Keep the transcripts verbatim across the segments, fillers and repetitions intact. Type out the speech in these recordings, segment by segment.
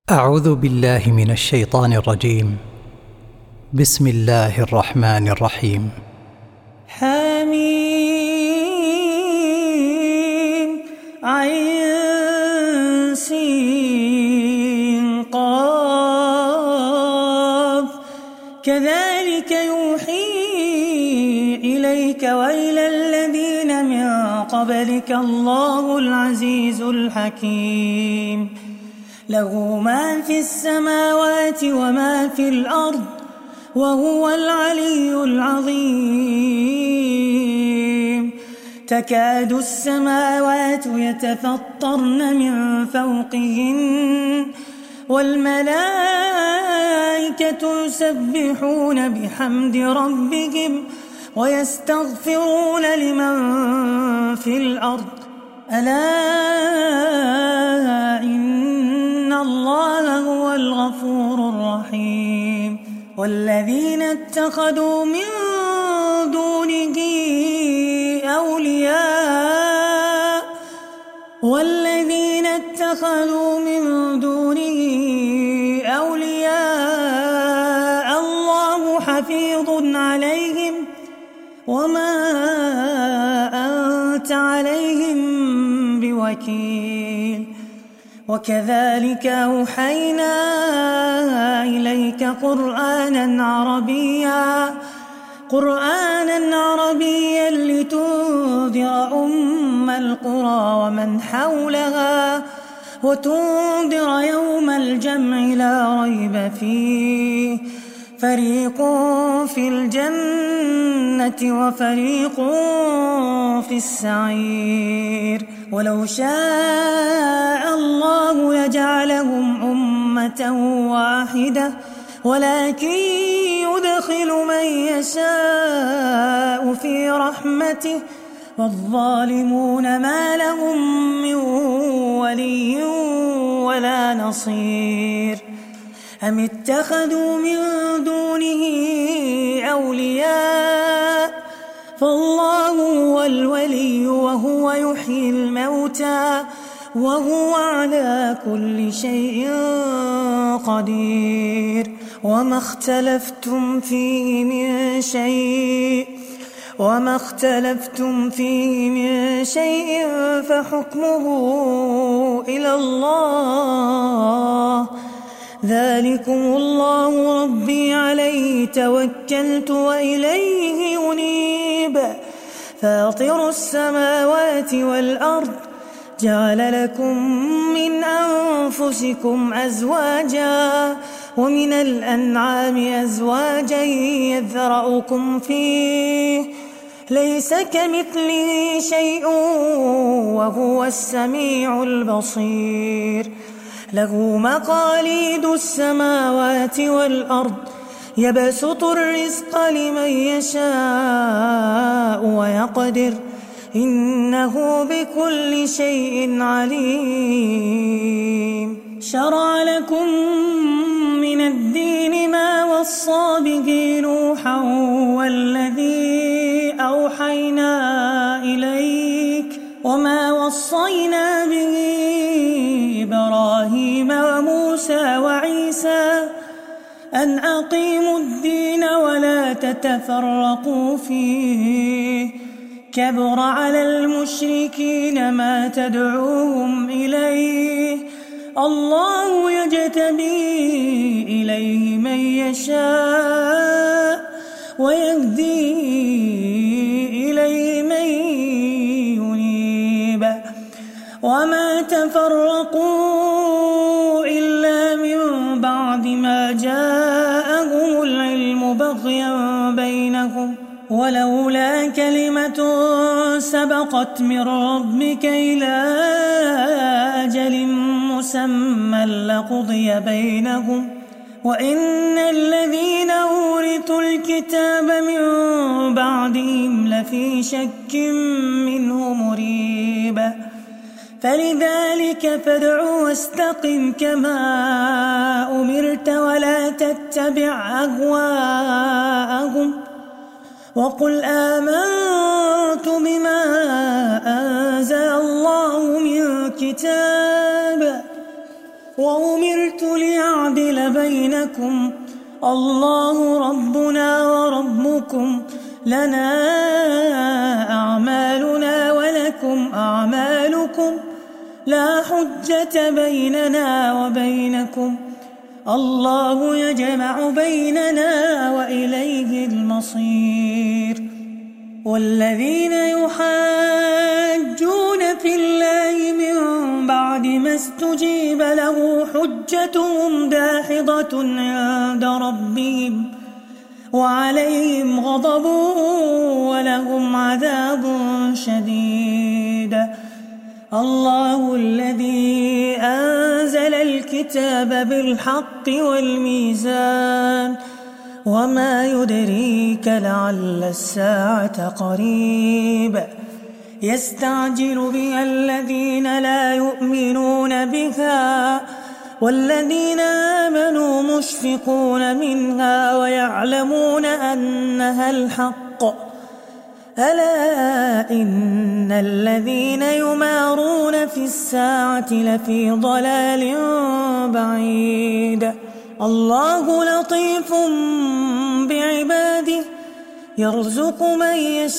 أعوذ بالله من الشيطان الرجيم. بسم الله الرحمن الرحيم. حميم عين سين قاف كذلك يوحي إليك وإلى الذين من قبلك الله العزيز الحكيم. له ما في السماوات وما في الأرض وهو العلي العظيم. تكاد السماوات يتفطرن من فوقهن والملائكة يسبحون بحمد ربهم ويستغفرون لمن في الأرض ألا إن الله هو الغفور الرحيم. والذين اتخذوا من دونه أولياء والذين اتخذوا من دونه أولياء الله حفيظ عليهم وما أنت عليهم بوكيل. وكذلك أوحينا إليك قرآنا عربيا قرآنا عربيا لتنذر أم القرى ومن حولها وتنذر يوم الجمع لا ريب فيه فريق في الجنة وفريق في السعير. ولو شاء الله يجعلهم أمة واحدة ولكن يدخل من يشاء في رحمته والظالمون ما لهم من ولي ولا نصير. أم اتخذوا من دونه أولياء فالله هو الولي وهو يحيي الموتى وهو على كل شيء قدير. وما اختلفتم فيه من شيء وما اختلفتم فيه من شيء فحكمه إلى الله ذلكم الله ربي عليه توكلت وإليه أنيب. فاطر السماوات والأرض جعل لكم من أنفسكم أزواجا ومن الأنعام أزواجا يذرأكم فيه ليس كمثله شيء وهو السميع البصير. له مقاليد السماوات والأرض يبسط الرزق لمن يشاء ويقدر إنه بكل شيء عليم. شرع لكم من الدين ما وصى به نوحا والذي أوحينا إليك وما وصينا به إبراهيم وموسى وعيسى أن أقيموا الدين ولا تتفرقوا فيه كبر على المشركين ما تدعوهم إليه الله يجتبي إليه من يشاء ويهدي إليه من ينيب. وما تفرقوا إلا من بعد ما جاءهم العلم بغيا بينهم ولولا كلمة سبقت من ربك إلى أجل مسمى لقضي بينهم وإن الذين أورثوا الكتاب من بعدهم لفي شك منه مريب. فلذلك فادع واستقم كما أمرت ولا تتبع أهواءهم وقل آمنت بما أنزل الله من كتاب وأمرت لأعدل بينكم الله ربنا وربكم لنا أعمالنا ولكم أعمالكم لا حجة بيننا وبينكم الله يجمع بيننا وإليه المصير. والذين يحاجون في الله من بعد ما استجيب له حجتهم داحضة عند ربهم وعليهم غضب ولهم عذاب شديد. الله الذي أنزل الكتاب بالحق والميزان وما يدريك لعل الساعة قريب يستعجل بها الذين لا يؤمنون بها والذين آمنوا مشفقون منها ويعلمون أنها الحق. ألا إن الذين يمارون في الساعة لفي ضلال بعيد. الله لطيف بعباده يرزق من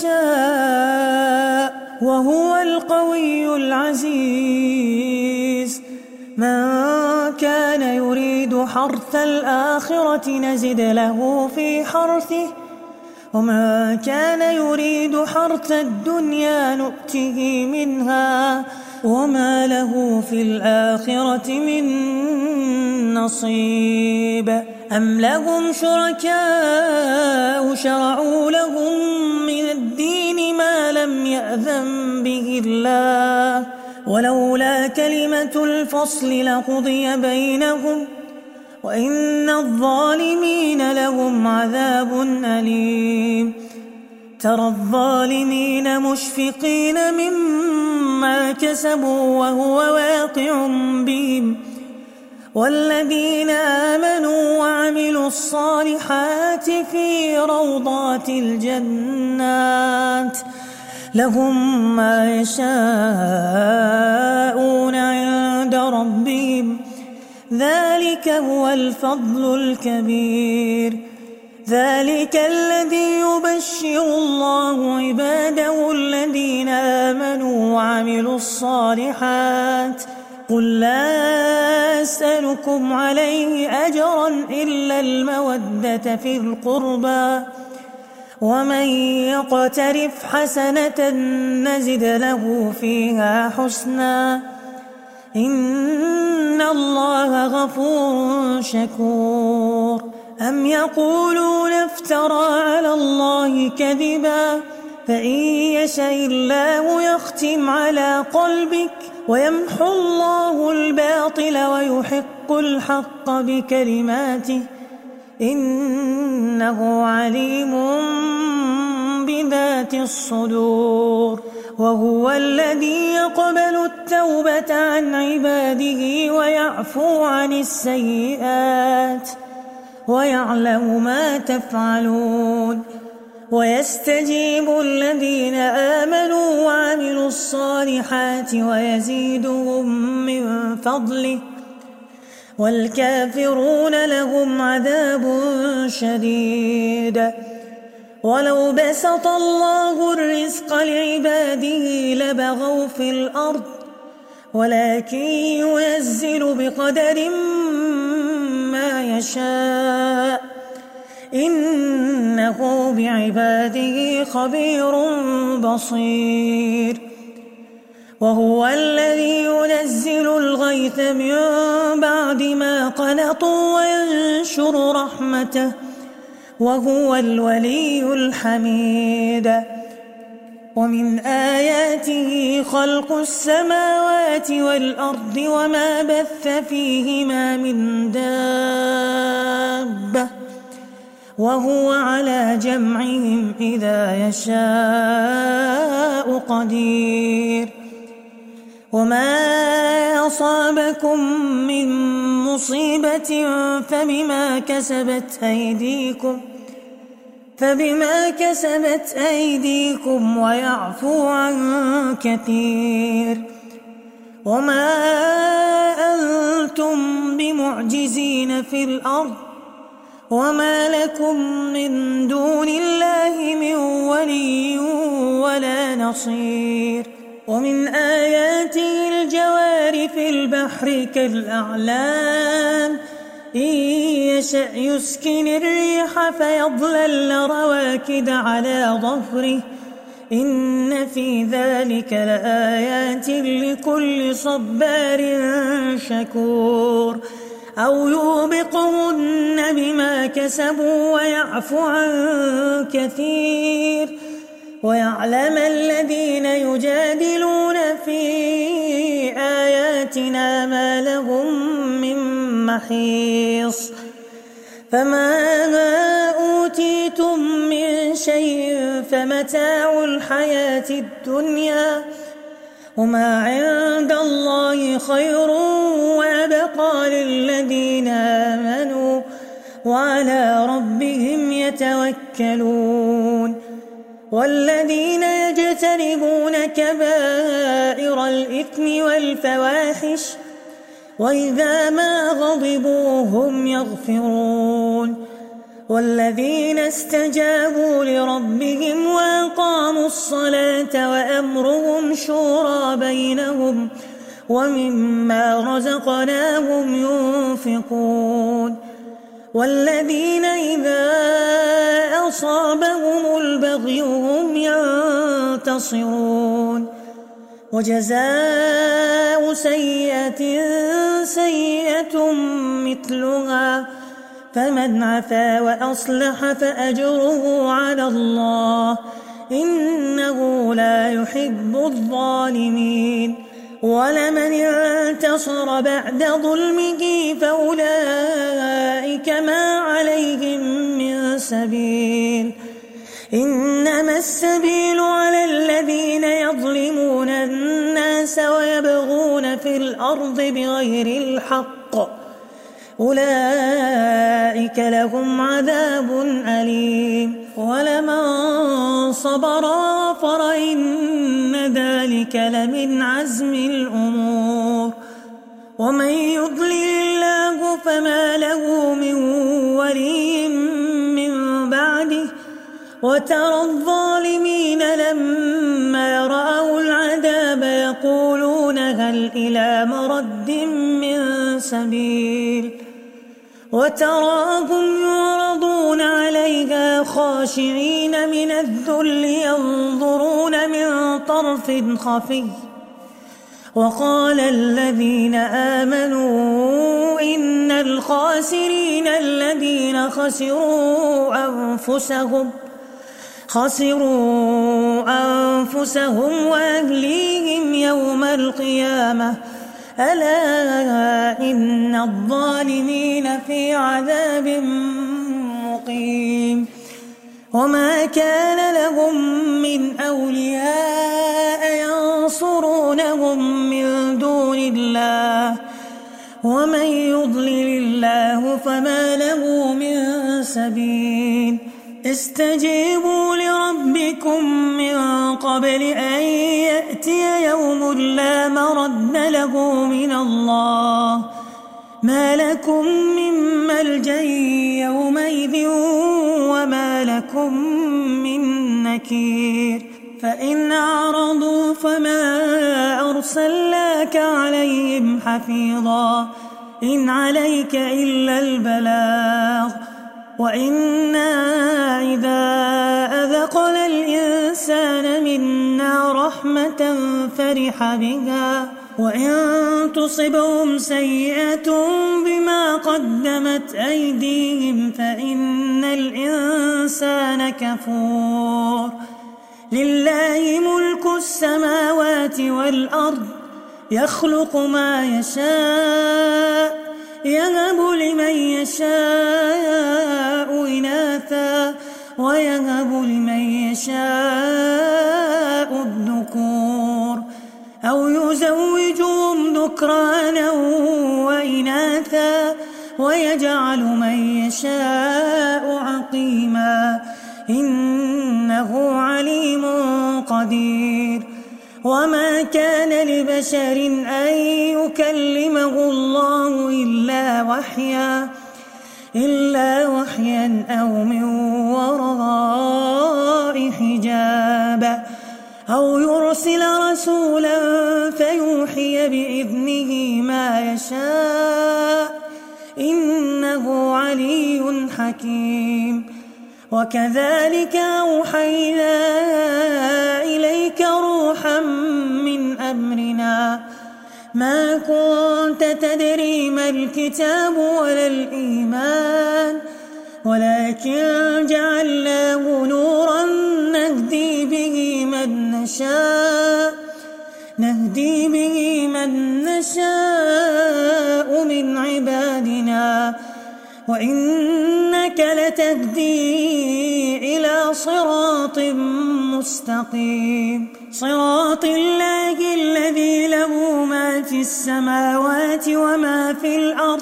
يشاء وهو القوي العزيز. من كان يريد حرث الآخرة نزد له في حرثه ومن كان يريد حرث الدنيا نؤته منها وما له في الآخرة من نصيب. أم لهم شركاء شرعوا لهم من الدين ما لم يأذن به الله ولولا كلمة الفصل لقضي بينهم وإن الظالمين لهم عذاب أليم. ترى الظالمين مشفقين مما كسبوا وهو واقع بهم والذين آمنوا وعملوا الصالحات في روضات الجنات لهم ما يشاءون عند ربهم ذلك هو الفضل الكبير. ذلك الذي يبشر الله عباده الذين آمنوا وعملوا الصالحات. قل لا أسألكم عليه أجرا إلا المودة في القربى ومن يقترف حسنة نزد له فيها حسنا إن الله غفور شكور. أم يقولون افترى على الله كذبا فإن يشاء الله يختم على قلبك ويمحو الله الباطل ويحق الحق بكلماته إنه عليم بذات الصدور. وهو الذي يقبل التوبة عن عباده ويعفو عن السيئات ويعلم ما تفعلون. ويستجيب الذين آمنوا وعملوا الصالحات ويزيدهم من فضله والكافرون لهم عذاب شديد. ولو بسط الله الرزق لعباده لبغوا في الأرض ولكن ينزل بقدر ما يشاء إنه بعباده خبير بصير. وهو الذي ينزل الغيث من بعد ما قنطوا وينشر رحمته وهو الولي الحميد. ومن آياته خلق السماوات والأرض وما بث فيهما من دابة وهو على جمعهم إذا يشاء قدير. وما أصابكم من مصيبة فبما كسبت أيديكم فبما كسبت أيديكم ويعفو عن كثير. وما أنتم بمعجزين في الأرض وما لكم من دون الله من ولي ولا نصير. ومن آياته الجوار في البحر كالأعلام إن يشأ يسكن الريح فيظللن رواكد على ظهره إن في ذلك لآيات لكل صبار شكور. أو يوبقهن بما كسبوا ويعفو عن كثير ويعلم الذين يجادلون في آياتنا ما لهم من محيص. فما أوتيتم من شيء فمتاع الحياة الدنيا وما عند الله خير وأبقى للذين آمنوا وعلى ربهم يتوكلون. والذين يجتنبون كبائر الإثم والفواحش وإذا ما غضبوا هم يغفرون. والذين استجابوا لربهم وأقاموا الصلاة وأمرهم شورى بينهم ومما رزقناهم ينفقون. والذين إذا أصابهم البغي هم ينتصرون. وجزاء سيئة سيئة مثلها فمن عفا وأصلح فأجره على الله إنه لا يحب الظالمين. ولمن انتصر بعد ظلمه فأولئك ما عليهم من سبيل إنما السبيل على الذين يظلمون الناس ويبغون في الأرض بغير الحق أولئك لهم عذاب أليم. ولمن صبر وغفر إن ذلك لمن عزم الأمور. ومن يضلل الله فما له من ولي من بعده وترى الظالمين لما رأوا العذاب يقولون هل إلى مرد من سبيل وتراهم يعرضون عليها خاشعين من الذل ينظرون من طرف خفي. وقال الذين آمنوا إن الخاسرين الذين خسروا أنفسهم خسروا أنفسهم وأهليهم يوم القيامة ألا إن الظالمين في عذاب مقيم. وما كان لهم من أولياء ينصرونهم من دون الله ومن يضلل الله فما له من سبيل. استجيبوا لربكم من قبل أن يأتي يوم لا مرد له من الله ما لكم من ملجأ يومئذ وما لكم من نكير. فإن أعرضوا فما أرسلناك عليهم حفيظا إن عليك إلا البلاغ وإنا إذا أذقنا الإنسان منا رحمة فرح بها وإن تصبهم سيئة بما قدمت أيديهم فإن الإنسان كفور. لله ملك السماوات والأرض يخلق ما يشاء يهب لمن يشاء إناثا ويهب لمن يشاء الذكور أو يزوجهم ذكرانا وإناثا ويجعل من يشاء عقيما إنه عليم قدير. وما كان لبشر أن يكلمه الله إلا وحيا إلا وحيا أو من وراء حجاب أو يرسل رسولا فيوحي بإذنه ما يشاء إنه علي حكيم. وكذلك أوحينا إليك روحا من أمرنا ما كنت تدري ما الكتاب ولا الإيمان ولكن جعلناه نورا نهدي به من نشاء نهدي به من نشاء من عبادنا وإنك لتهدي إلى صراط مستقيم صراط الله الذي له ما في السماوات وما في الأرض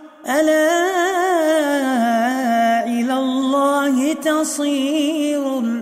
ألا إلى الله تصير